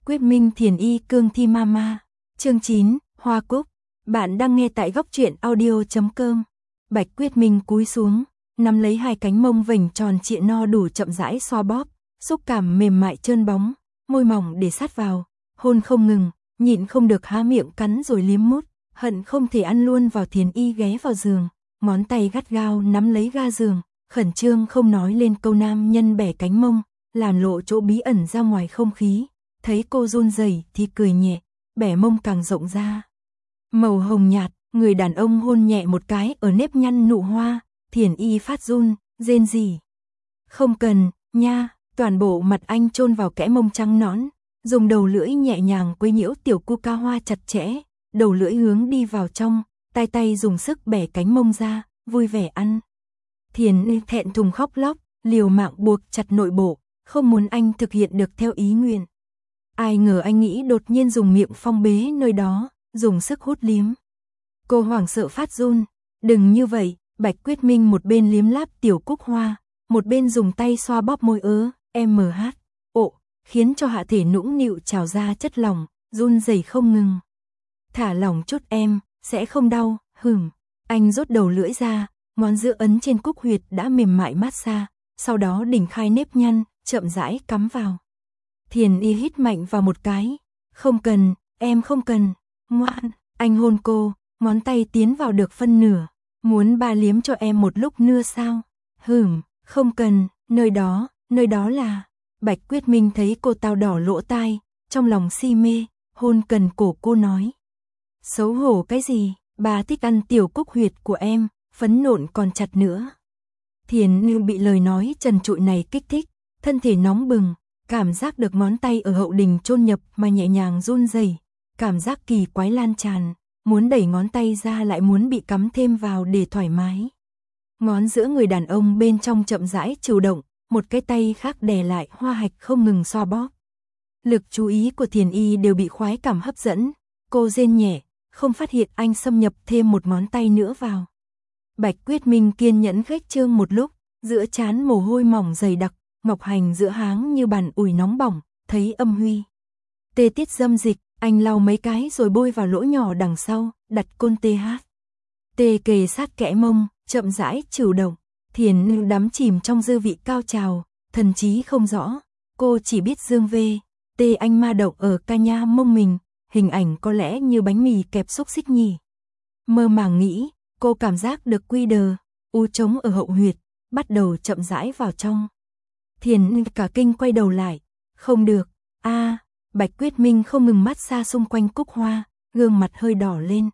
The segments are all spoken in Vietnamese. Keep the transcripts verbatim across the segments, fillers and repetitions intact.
Quyết Minh Thiền Y Cương Thi Mama. Chương chín, Hoa Cúc. Bạn đang nghe tại góc truyện audio chấm com. Bạch Quyết Minh cúi xuống, nắm lấy hai cánh mông vành tròn trịa no đủ chậm rãi xoa bóp, xúc cảm mềm mại trơn bóng, môi mỏng để sát vào, hôn không ngừng, nhịn không được há miệng cắn rồi liếm mút, hận không thể ăn luôn vào. Thiền Y ghé vào giường, ngón tay gắt gao nắm lấy ga giường, khẩn trương không nói lên câu. Nam nhân bẻ cánh mông, làm lộ chỗ bí ẩn ra ngoài không khí, thấy cô run rẩy thì cười nhẹ, bẻ mông càng rộng ra. Màu hồng nhạt, người đàn ông hôn nhẹ một cái ở nếp nhăn nụ hoa, Thiền Y phát run, rên rỉ. Không cần, nha, toàn bộ mặt anh chôn vào kẽ mông trắng nõn, dùng đầu lưỡi nhẹ nhàng quấy nhiễu tiểu cu ca hoa chặt chẽ, đầu lưỡi hướng đi vào trong, tay tay dùng sức bẻ cánh mông ra, vui vẻ ăn. Thiền Y thẹn thùng khóc lóc, liều mạng buộc chặt nội bộ, không muốn anh thực hiện được theo ý nguyện. Ai ngờ anh nghĩ đột nhiên dùng miệng phong bế nơi đó, dùng sức hút liếm. Cô hoảng sợ phát run, đừng như vậy. Bạch Quyết Minh một bên liếm láp tiểu cúc hoa, một bên dùng tay xoa bóp môi ớ, em hát, ộ, khiến cho hạ thể nũng nịu trào ra chất lỏng, run rẩy không ngừng. Thả lỏng chút em, sẽ không đau, hửm. Anh rút đầu lưỡi ra, ngón giữa ấn trên cúc huyệt đã mềm mại mát xa, sau đó đỉnh khai nếp nhăn, chậm rãi cắm vào. Thiền Y hít mạnh vào một cái, không cần, em không cần, ngoan. Anh hôn cô, ngón tay tiến vào được phân nửa, muốn ba liếm cho em một lúc nữa sao? Hửm, không cần, nơi đó, nơi đó là. Bạch Quyết Minh thấy cô tao đỏ lỗ tai, trong lòng si mê, hôn cần cổ cô nói. Xấu hổ cái gì, bà thích ăn tiểu cúc huyệt của em, phấn nộn còn chặt nữa. Thiền Y bị lời nói trần trụi này kích thích, thân thể nóng bừng, cảm giác được ngón tay ở hậu đình chôn nhập mà nhẹ nhàng run rẩy, cảm giác kỳ quái lan tràn, muốn đẩy ngón tay ra lại muốn bị cắm thêm vào để thoải mái. Ngón giữa người đàn ông bên trong chậm rãi chủ động, một cái tay khác đè lại hoa hạch không ngừng xoa bóp. Lực chú ý của Thiền Y đều bị khoái cảm hấp dẫn, cô rên nhẹ, không phát hiện anh xâm nhập thêm một ngón tay nữa vào. Bạch Quyết Minh kiên nhẫn khếch trương một lúc, giữa trán mồ hôi mỏng dày đặc, ngọc hành giữa háng như bàn ủi nóng bỏng, thấy âm huy. Tê tiết dâm dịch, anh lau mấy cái rồi bôi vào lỗ nhỏ đằng sau, đặt côn tê hát. Tê kề sát kẽ mông, chậm rãi chủ động. Thiền Y đắm chìm trong dư vị cao trào, thần trí không rõ. Cô chỉ biết dương vê, tê anh ma động ở ca nha mông mình, hình ảnh có lẽ như bánh mì kẹp xúc xích nhỉ. Mơ màng nghĩ, cô cảm giác được quy đờ, u trống ở hậu huyệt, bắt đầu chậm rãi vào trong. Thiền Y cả kinh quay đầu lại, không được, a à, Bạch Quyết Minh không ngừng mát xa xung quanh cúc hoa, gương mặt hơi đỏ lên.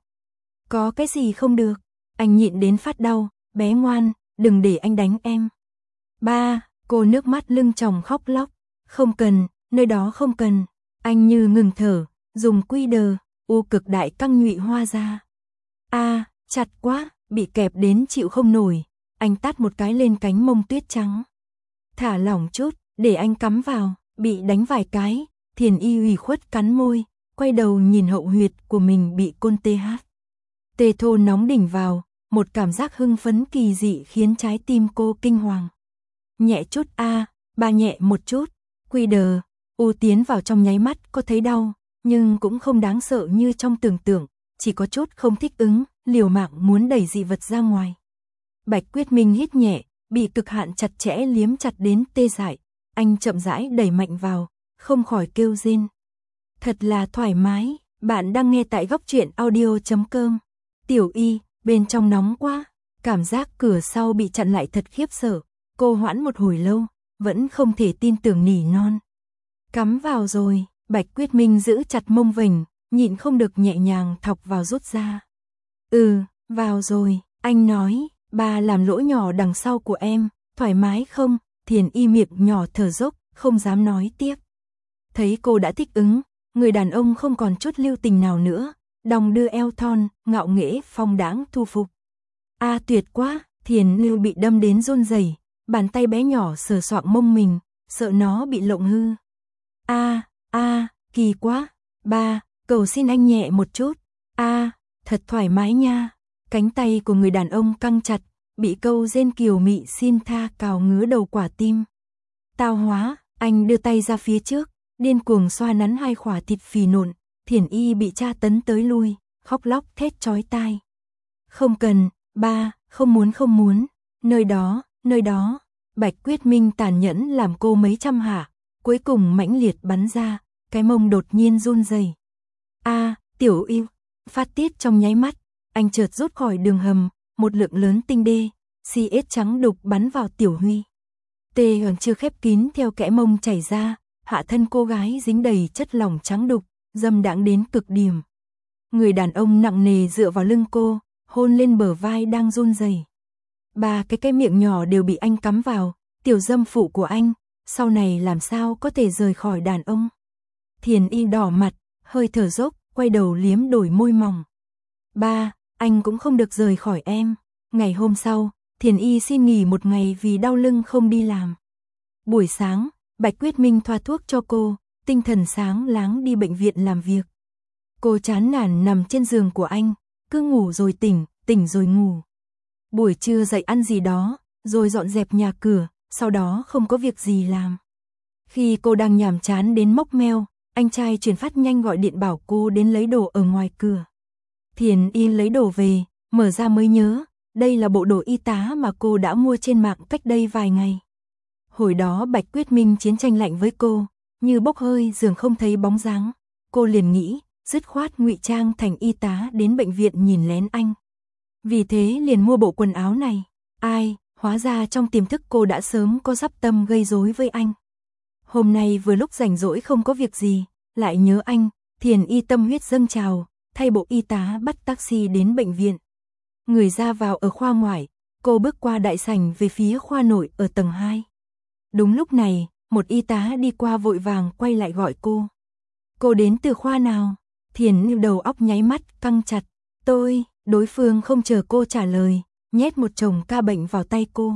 Có cái gì không được, anh nhịn đến phát đau, bé ngoan, đừng để anh đánh em. Ba, cô nước mắt lưng tròng khóc lóc, không cần, nơi đó không cần. Anh như ngừng thở, dùng quy đờ, u cực đại căng nhụy hoa ra. A, à, chặt quá, bị kẹp đến chịu không nổi, anh tát một cái lên cánh mông tuyết trắng. Thả lỏng chút, để anh cắm vào, bị đánh vài cái, Thiền Y ủy khuất cắn môi, quay đầu nhìn hậu huyệt của mình bị côn tê hát. Tê thô nóng đỉnh vào, một cảm giác hưng phấn kỳ dị khiến trái tim cô kinh hoàng. Nhẹ chút a, à, ba nhẹ một chút, quy đờ, u tiến vào trong nháy mắt có thấy đau, nhưng cũng không đáng sợ như trong tưởng tượng, chỉ có chút không thích ứng, liều mạng muốn đẩy dị vật ra ngoài. Bạch Quyết Minh hít nhẹ, bị cực hạn chặt chẽ liếm chặt đến tê dại, anh chậm rãi đẩy mạnh vào, không khỏi kêu rên. Thật là thoải mái, bạn đang nghe tại góc truyện audio chấm com. Tiểu Y, bên trong nóng quá, cảm giác cửa sau bị chặn lại thật khiếp sợ, cô hoãn một hồi lâu, vẫn không thể tin tưởng nỉ non. Cắm vào rồi, Bạch Quyết Minh giữ chặt mông vành, nhịn không được nhẹ nhàng thọc vào rút ra. Ừ, vào rồi, anh nói, ba làm lỗ nhỏ đằng sau của em, thoải mái không? Thiền Y miệng nhỏ thở dốc, không dám nói tiếp. Thấy cô đã thích ứng, người đàn ông không còn chút lưu tình nào nữa, đong đưa eo thon, ngạo nghễ phong đãng thu phục. A à, tuyệt quá, Thiền Y bị đâm đến run rẩy, bàn tay bé nhỏ sờ soạng mông mình, sợ nó bị lộng hư. A, à, a, à, kỳ quá, ba, cầu xin anh nhẹ một chút. A, à, thật thoải mái nha. Cánh tay của người đàn ông căng chặt, bị câu rên kiều mị xin tha cào ngứa đầu quả tim. Tao hóa, anh đưa tay ra phía trước, điên cuồng xoa nắn hai khỏa thịt phì nộn, Thiền Y bị tra tấn tới lui, khóc lóc thét chói tai. Không cần, ba, không muốn không muốn, nơi đó, nơi đó, Bạch Quyết Minh tàn nhẫn làm cô mấy trăm hạ, cuối cùng mãnh liệt bắn ra, cái mông đột nhiên run rẩy. A, Tiểu Y, phát tiết trong nháy mắt, anh chợt rút khỏi đường hầm, một lượng lớn tinh đê, xê ét trắng đục bắn vào Tiểu Huy. Tê hờn chưa khép kín theo kẽ mông chảy ra, hạ thân cô gái dính đầy chất lỏng trắng đục, dâm đãng đến cực điểm. Người đàn ông nặng nề dựa vào lưng cô, hôn lên bờ vai đang run rẩy. Ba cái cái miệng nhỏ đều bị anh cắm vào, tiểu dâm phụ của anh, sau này làm sao có thể rời khỏi đàn ông. Thiền Y đỏ mặt, hơi thở dốc, quay đầu liếm đôi môi mỏng. Ba, anh cũng không được rời khỏi em. Ngày hôm sau, Thiền Y xin nghỉ một ngày vì đau lưng không đi làm. Buổi sáng, Bạch Quyết Minh thoa thuốc cho cô, tinh thần sáng láng đi bệnh viện làm việc. Cô chán nản nằm trên giường của anh, cứ ngủ rồi tỉnh, tỉnh rồi ngủ. Buổi trưa dậy ăn gì đó, rồi dọn dẹp nhà cửa, sau đó không có việc gì làm. Khi cô đang nhàm chán đến mốc meo, anh trai chuyển phát nhanh gọi điện bảo cô đến lấy đồ ở ngoài cửa. Thiền Y lấy đồ về, mở ra mới nhớ, đây là bộ đồ y tá mà cô đã mua trên mạng cách đây vài ngày. Hồi đó Bạch Quyết Minh chiến tranh lạnh với cô, như bốc hơi giường không thấy bóng dáng. Cô liền nghĩ, dứt khoát ngụy trang thành y tá đến bệnh viện nhìn lén anh. Vì thế liền mua bộ quần áo này. Ai, hóa ra trong tiềm thức cô đã sớm có dắp tâm gây rối với anh. Hôm nay vừa lúc rảnh rỗi không có việc gì, lại nhớ anh, Thiền Y tâm huyết dâng trào, thay bộ y tá bắt taxi đến bệnh viện. Người ra vào ở khoa ngoại, cô bước qua đại sảnh về phía khoa nội ở tầng hai. Đúng lúc này, một y tá đi qua vội vàng quay lại gọi cô. Cô đến từ khoa nào? Thiền Y đầu óc nháy mắt căng chặt. Tôi, đối phương không chờ cô trả lời, nhét một chồng ca bệnh vào tay cô.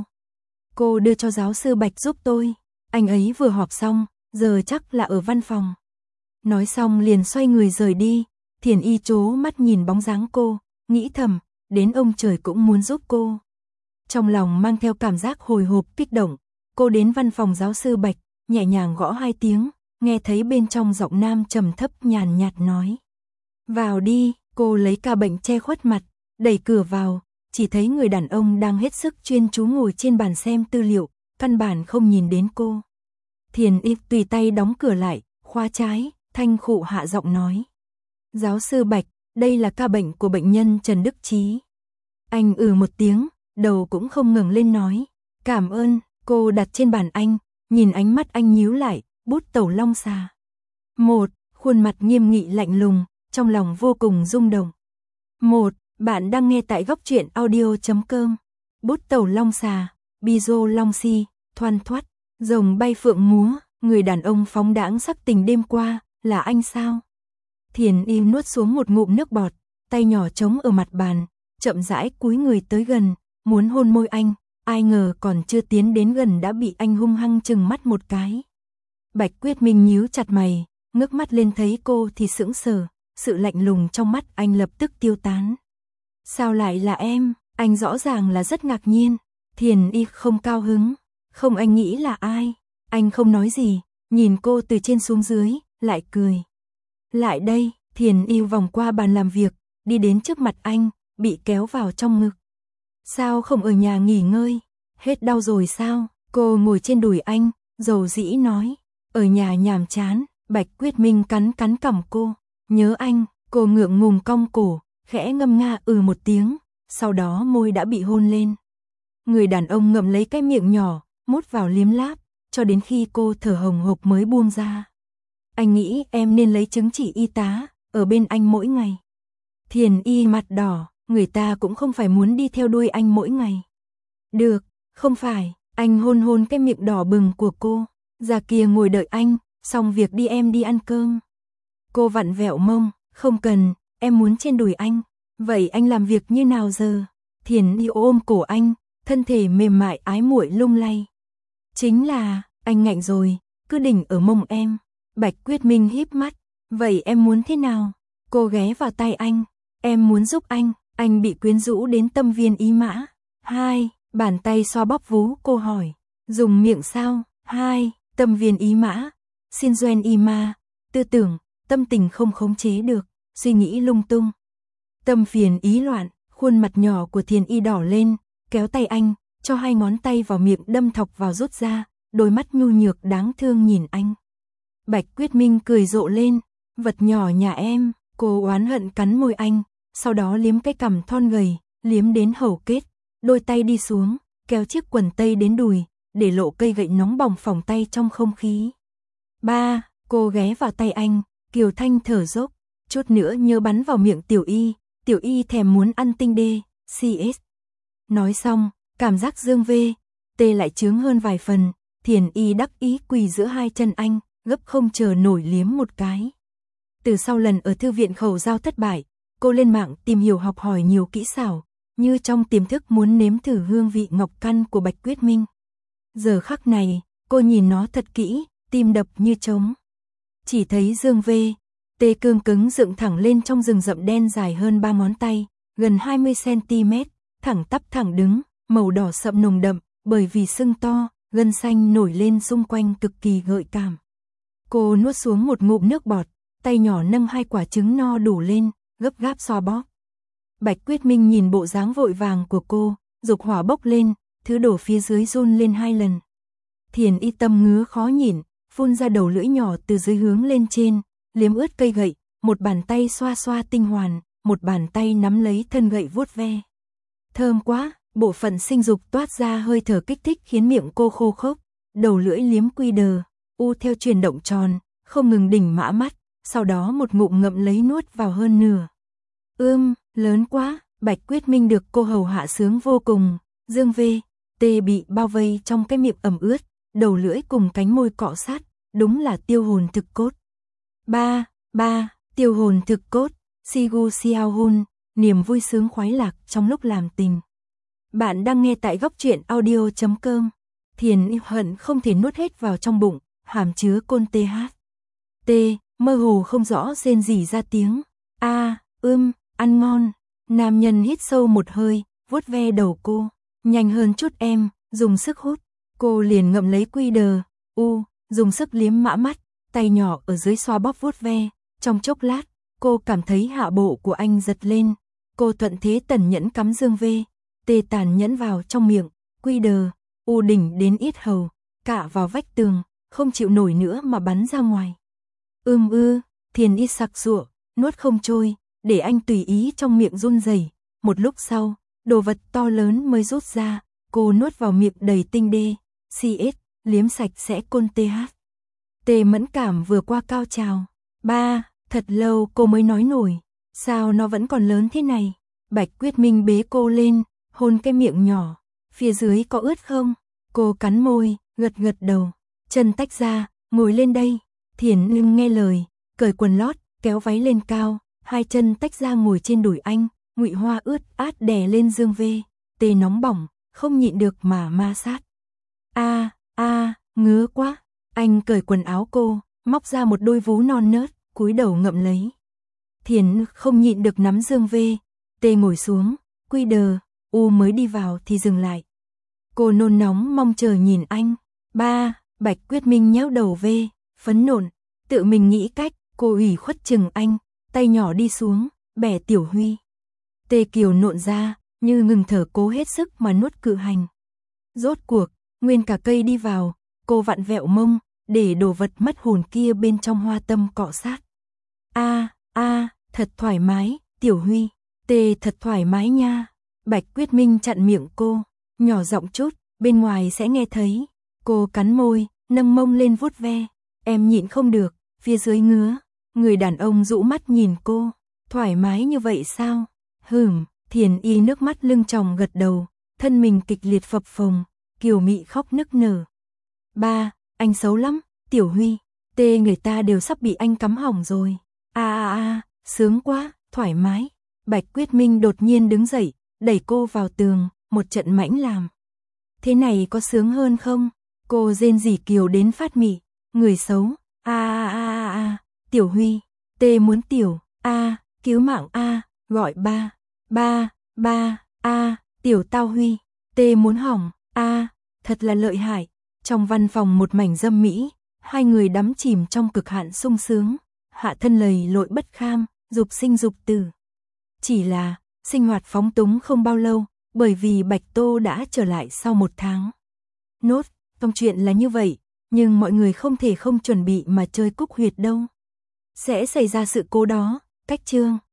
Cô đưa cho giáo sư Bạch giúp tôi, anh ấy vừa họp xong, giờ chắc là ở văn phòng. Nói xong liền xoay người rời đi, Thiền Y trố mắt nhìn bóng dáng cô, nghĩ thầm, đến ông trời cũng muốn giúp cô. Trong lòng mang theo cảm giác hồi hộp kích động, cô đến văn phòng giáo sư Bạch, nhẹ nhàng gõ hai tiếng, nghe thấy bên trong giọng nam trầm thấp nhàn nhạt nói. Vào đi, cô lấy ca bệnh che khuất mặt, đẩy cửa vào, chỉ thấy người đàn ông đang hết sức chuyên chú ngồi trên bàn xem tư liệu, căn bản không nhìn đến cô. Thiền Y tùy tay đóng cửa lại, khóa trái, thanh khụ hạ giọng nói. Giáo sư Bạch, đây là ca bệnh của bệnh nhân Trần Đức Chí. Anh ừ một tiếng, đầu cũng không ngẩng lên nói. Cảm ơn, cô đặt trên bàn anh, nhìn ánh mắt anh nhíu lại, bút tẩu long xà. Một, khuôn mặt nghiêm nghị lạnh lùng, trong lòng vô cùng rung động. Một, bạn đang nghe tại góc truyện audio chấm com. Bút tẩu long xà, bizo long si, thoăn thoắt, rồng bay phượng múa, người đàn ông phóng đãng sắc tình đêm qua, là anh sao? Thiền Y nuốt xuống một ngụm nước bọt, tay nhỏ trống ở mặt bàn, chậm rãi cúi người tới gần, muốn hôn môi anh, ai ngờ còn chưa tiến đến gần đã bị anh hung hăng chừng mắt một cái. Bạch Quyết Minh nhíu chặt mày, ngước mắt lên thấy cô thì sững sờ, sự lạnh lùng trong mắt anh lập tức tiêu tán. Sao lại là em? Anh rõ ràng là rất ngạc nhiên. Thiền Y không cao hứng, không, anh nghĩ là ai? Anh không nói gì, nhìn cô từ trên xuống dưới, lại cười. Lại đây, Thiền Y vòng qua bàn làm việc, đi đến trước mặt anh, bị kéo vào trong ngực. Sao không ở nhà nghỉ ngơi? Hết đau rồi sao? Cô ngồi trên đùi anh, dầu dĩ nói. Ở nhà nhàm chán. Bạch Quyết Minh cắn cắn cằm cô. Nhớ anh, cô ngượng ngùng cong cổ, khẽ ngâm nga ừ một tiếng, sau đó môi đã bị hôn lên. Người đàn ông ngậm lấy cái miệng nhỏ, mút vào liếm láp, cho đến khi cô thở hồng hộc mới buông ra. Anh nghĩ em nên lấy chứng chỉ y tá, ở bên anh mỗi ngày. Thiền Y mặt đỏ, người ta cũng không phải muốn đi theo đuôi anh mỗi ngày. Được, không phải, anh hôn hôn cái miệng đỏ bừng của cô, ra kia ngồi đợi anh, xong việc đi em đi ăn cơm. Cô vặn vẹo mông, không cần, em muốn trên đùi anh, vậy anh làm việc như nào giờ? Thiền Y ôm cổ anh, thân thể mềm mại ái muội lung lay. Chính là, anh ngạnh rồi, cứ đỉnh ở mông em. Bạch Quyết Minh híp mắt, vậy em muốn thế nào? Cô ghé vào tay anh, em muốn giúp anh, anh bị quyến rũ đến tâm viên ý mã. Hai, bàn tay xoa bóp vú cô hỏi, dùng miệng sao? Hai, tâm viên ý mã. Xin Doen Ima, tư tưởng, tâm tình không khống chế được, suy nghĩ lung tung. Tâm phiền ý loạn, khuôn mặt nhỏ của Thiền Y đỏ lên, kéo tay anh, cho hai ngón tay vào miệng đâm thọc vào rút ra, đôi mắt nhu nhược đáng thương nhìn anh. Bạch Quyết Minh cười rộ lên, vật nhỏ nhà em, cô oán hận cắn môi anh, sau đó liếm cái cằm thon gầy, liếm đến hầu kết, đôi tay đi xuống, kéo chiếc quần tây đến đùi, để lộ cây gậy nóng bỏng phỏng tay trong không khí. Ba, cô ghé vào tay anh, Kiều Thanh thở dốc, chút nữa nhớ bắn vào miệng Tiểu Y, Tiểu Y thèm muốn ăn tinh đê, xê ét. Nói xong, cảm giác Dương V, T lại chướng hơn vài phần, Thiền Y đắc ý quỳ giữa hai chân anh, gấp không chờ nổi liếm một cái. Từ sau lần ở thư viện Khẩu Giao thất bại, cô lên mạng tìm hiểu học hỏi nhiều kỹ xảo, như trong tiềm thức muốn nếm thử hương vị ngọc căn của Bạch Quyết Minh. Giờ khắc này, cô nhìn nó thật kỹ, tim đập như trống. Chỉ thấy Dương V, T cương cứng dựng thẳng lên trong rừng rậm đen dài hơn ba ngón tay, gần hai mươi xăng-ti-mét, thẳng tắp thẳng đứng, màu đỏ sậm nồng đậm, bởi vì sưng to, gân xanh nổi lên xung quanh cực kỳ gợi cảm. Cô nuốt xuống một ngụm nước bọt, tay nhỏ nâng hai quả trứng no đủ lên, gấp gáp xoa bóp. Bạch Quyết Minh nhìn bộ dáng vội vàng của cô, dục hỏa bốc lên, thứ đổ phía dưới run lên hai lần. Thiền Y tâm ngứa khó nhìn, phun ra đầu lưỡi nhỏ từ dưới hướng lên trên, liếm ướt cây gậy, một bàn tay xoa xoa tinh hoàn, một bàn tay nắm lấy thân gậy vuốt ve. Thơm quá, bộ phận sinh dục toát ra hơi thở kích thích khiến miệng cô khô khốc, đầu lưỡi liếm quy đờ, u theo chuyển động tròn, không ngừng đỉnh mã mắt, sau đó một ngụm ngậm lấy nuốt vào hơn nửa. Ưm, lớn quá, Bạch Quyết Minh được cô hầu hạ sướng vô cùng, Dương V, T bị bao vây trong cái miệng ẩm ướt, đầu lưỡi cùng cánh môi cọ sát, đúng là tiêu hồn thực cốt. Ba, ba, tiêu hồn thực cốt, Sigu Xiao Hun, niềm vui sướng khoái lạc trong lúc làm tình. Bạn đang nghe tại góc truyện audio chấm com. Thiền Y hận không thể nuốt hết vào trong bụng, hàm chứa côn tê hát. T, mơ hồ không rõ rên rỉ ra tiếng. A, à, ưm, ăn ngon. Nam nhân hít sâu một hơi, vuốt ve đầu cô. Nhanh hơn chút em, dùng sức hút. Cô liền ngậm lấy quy đờ, u, dùng sức liếm mã mắt, tay nhỏ ở dưới xoa bóp vuốt ve. Trong chốc lát, cô cảm thấy hạ bộ của anh giật lên. Cô thuận thế tẩn nhẫn cắm Dương V, T tàn nhẫn vào trong miệng, quy đờ, u đỉnh đến yết hầu, cả vào vách tường, không chịu nổi nữa mà bắn ra ngoài. Ưm ư, Thiền Y sặc sụa, nuốt không trôi, để anh tùy ý trong miệng run rẩy. Một lúc sau, đồ vật to lớn mới rút ra, cô nuốt vào miệng đầy tinh đê, xê ét, liếm sạch sẽ côn tê hát. T mẫn cảm vừa qua cao trào. Ba, thật lâu cô mới nói nổi, sao nó vẫn còn lớn thế này. Bạch Quyết Minh bế cô lên, hôn cái miệng nhỏ, phía dưới có ướt không? Cô cắn môi, gật gật đầu, chân tách ra, ngồi lên đây. Thiền Y nghe lời, cởi quần lót, kéo váy lên cao, hai chân tách ra ngồi trên đùi anh, ngụy hoa ướt át đè lên Dương V, T nóng bỏng, không nhịn được mà ma sát. A, a, ngứa quá. Anh cởi quần áo cô, móc ra một đôi vú non nớt, cúi đầu ngậm lấy. Thiền Y không nhịn được nắm Dương V, T ngồi xuống, quy đờ, u mới đi vào thì dừng lại. Cô nôn nóng mong chờ nhìn anh. Ba, Bạch Quyết Minh nhéo đầu V, phấn nộn, tự mình nghĩ cách, cô ủy khuất chừng anh, tay nhỏ đi xuống, bẻ Tiểu Huy. T kiều nộn ra, như ngừng thở cố hết sức mà nuốt cự hành. Rốt cuộc, nguyên cả cây đi vào, cô vặn vẹo mông, để đồ vật mất hồn kia bên trong hoa tâm cọ sát. A, a, thật thoải mái, Tiểu Huy, T thật thoải mái nha. Bạch Quyết Minh chặn miệng cô, nhỏ giọng chút, bên ngoài sẽ nghe thấy. Cô cắn môi, nâng mông lên vuốt ve. Em nhịn không được, phía dưới ngứa. Người đàn ông rũ mắt nhìn cô, thoải mái như vậy sao? Hửm, Thiền Y nước mắt lưng tròng gật đầu, thân mình kịch liệt phập phồng, kiều mị khóc nức nở. Ba, anh xấu lắm, Tiểu Huy, T người ta đều sắp bị anh cắm hỏng rồi. A a a, sướng quá, thoải mái. Bạch Quyết Minh đột nhiên đứng dậy, đẩy cô vào tường, một trận mãnh làm. Thế này có sướng hơn không? Cô rên rỉ kiều đến phát mị, người xấu. A a a a, Tiểu Huy, T muốn tiểu, a, cứu mạng a, gọi ba, ba, ba, a, Tiểu Tao Huy, T muốn hỏng, a, thật là lợi hại. Trong văn phòng một mảnh dâm mỹ, Hai người đắm chìm trong cực hạn sung sướng, hạ thân lầy lội bất kham, dục sinh dục tử. Chỉ là, sinh hoạt phóng túng không bao lâu, bởi vì Bạch Tô đã trở lại sau một tháng. Nốt, trong chuyện là như vậy, nhưng mọi người không thể không chuẩn bị mà chơi cúc huyệt đâu. Sẽ xảy ra sự cố đó, cách chương.